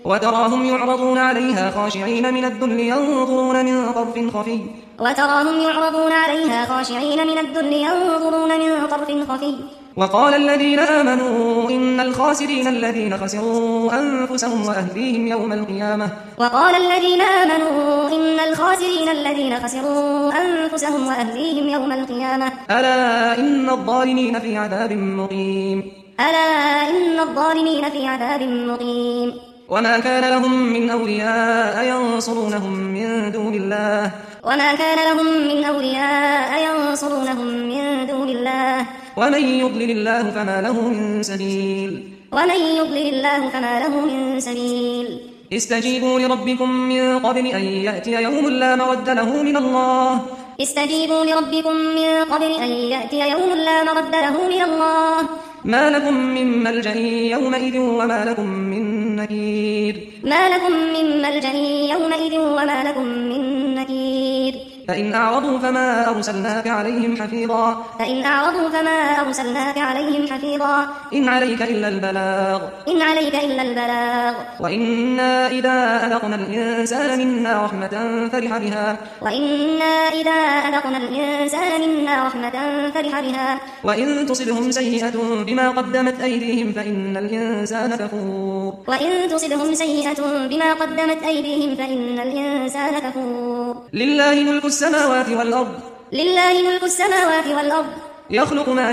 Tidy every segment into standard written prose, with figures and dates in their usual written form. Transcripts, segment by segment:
وتراهم يعرضون عليها خاشعين من الذل ينظرون من طرف خفي وتراهم يعرضون عليها خاشعين من الذل ينظرون من طرف خفي وقال الذين آمنوا إن الخاسرين الذين خسروا أنفسهم وأهليهم يوم القيامة وقال الذين آمنوا إن الخاسرين الذين خسروا أنفسهم وأهليهم يوم القيامة ألا إن الظالمين في عذاب مقيم ألا إن الظالمين في عذاب مقيم وما كان لهم من أولياء ينصرونهم من دون الله وما كان لهم من أولياء ينصرونهم من دون الله ومن يضلل الله فما له من سبيل ومن يضلل الله فما له من سبيل استجيبوا لربكم من قبل أن يأتي يوم لا مرد له من الله استجيبوا لربكم من قبل أن يأتي يوم لا مرد له من الله ما لكم من ملجأ يومئذ وما لكم من نكير ما لكم من ملجأ يومئذ وما لكم من نكير فإن أعرضوا فما أرسلناك عليهم حفيظا فإن أعرضوا فما أرسلناك عليهم حفيظا إن عليك إلا البلاغ إن عليك إلا البلاغ وإنا إذا أذقنا الإنسان منا رحمة فرح بها وإنا إذا أذقنا الإنسان منا رحمة فرح بها وإن تصبهم سيئة بما قدمت أيديهم فإن الإنسان كفور وإن تصبهم سيئة بما قدمت أيديهم فإن الإنسان كفور لله ملك السماوات والأرض لله ملك السماوات والأرض يخلق ما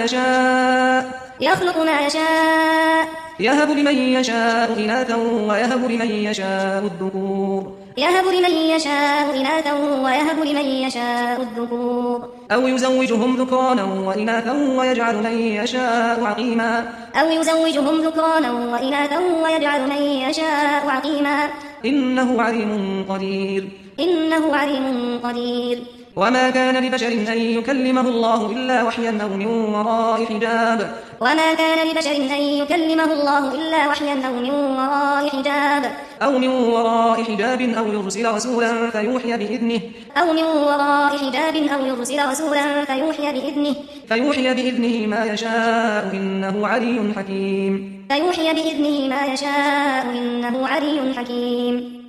يشاء يهب لمن يشاء إناثا ويهب لمن يشاء الذكور ويهب لمن يشاء الذكور أو يزوجهم ذكرانا وإناثا ويجعل من يشاء عقيما إنه عليم قدير وما كان لبشر أن يكلمه الله إلا وحيا أو من وراء حجاب أو يرسل رسولا فيوحي بإذنه ما يشاء إنه علي حكيم